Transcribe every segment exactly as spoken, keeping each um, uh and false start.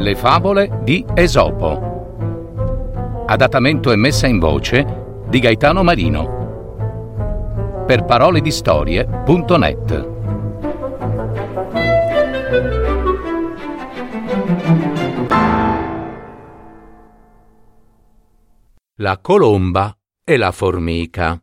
Le favole di Esopo. Adattamento e messa in voce di Gaetano Marino. Per parole di storie punto net. La colomba e la formica.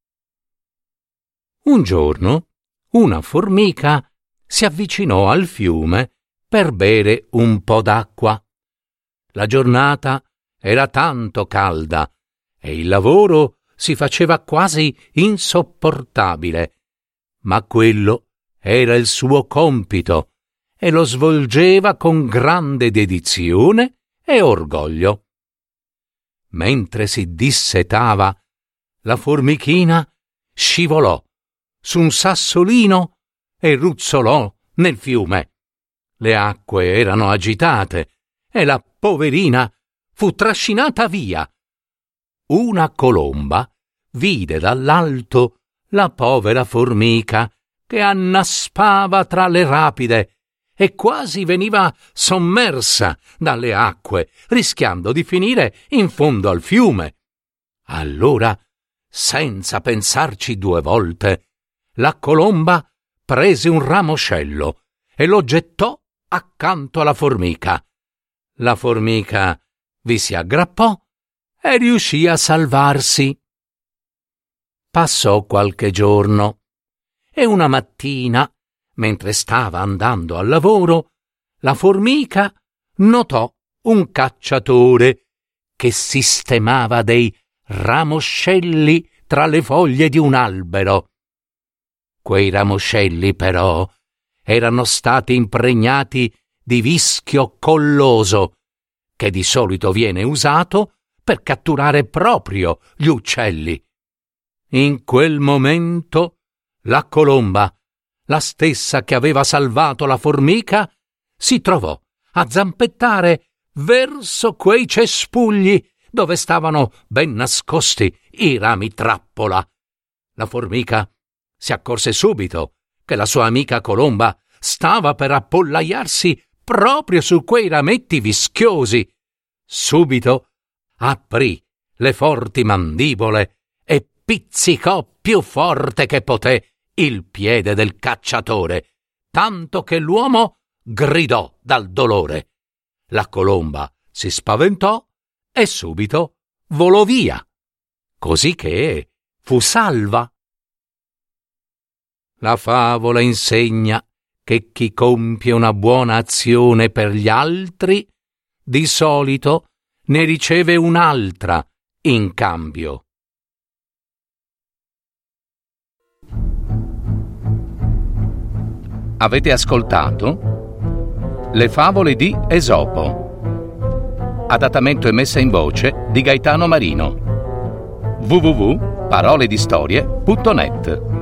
Un giorno una formica si avvicinò al fiume per bere un po' d'acqua. La giornata era tanto calda e il lavoro si faceva quasi insopportabile, ma quello era il suo compito e lo svolgeva con grande dedizione e orgoglio. Mentre si dissetava, la formichina scivolò su un sassolino e ruzzolò nel fiume. Le acque erano agitate e la poverina fu trascinata via. Una colomba vide dall'alto la povera formica che annaspava tra le rapide e quasi veniva sommersa dalle acque, rischiando di finire in fondo al fiume. Allora, senza pensarci due volte, la colomba prese un ramoscello e lo gettò accanto alla formica. La formica vi si aggrappò e riuscì a salvarsi. Passò qualche giorno e una mattina, mentre stava andando al lavoro, la formica notò un cacciatore che sistemava dei ramoscelli tra le foglie di un albero. Quei ramoscelli, però, erano stati impregnati di vischio colloso, che di solito viene usato per catturare proprio gli uccelli. In quel momento la colomba, la stessa che aveva salvato la formica, si trovò a zampettare verso quei cespugli dove stavano ben nascosti i rami trappola. La formica si accorse subito che la sua amica colomba stava per appollaiarsi proprio su quei rametti vischiosi. Subito aprì le forti mandibole e pizzicò più forte che poté il piede del cacciatore, tanto che l'uomo gridò dal dolore. La colomba si spaventò e subito volò via, così che fu salva. La favola insegna che chi compie una buona azione per gli altri, di solito ne riceve un'altra in cambio. Avete ascoltato Le favole di Esopo. Adattamento e messa in voce di Gaetano Marino. w w w punto parole di storie punto net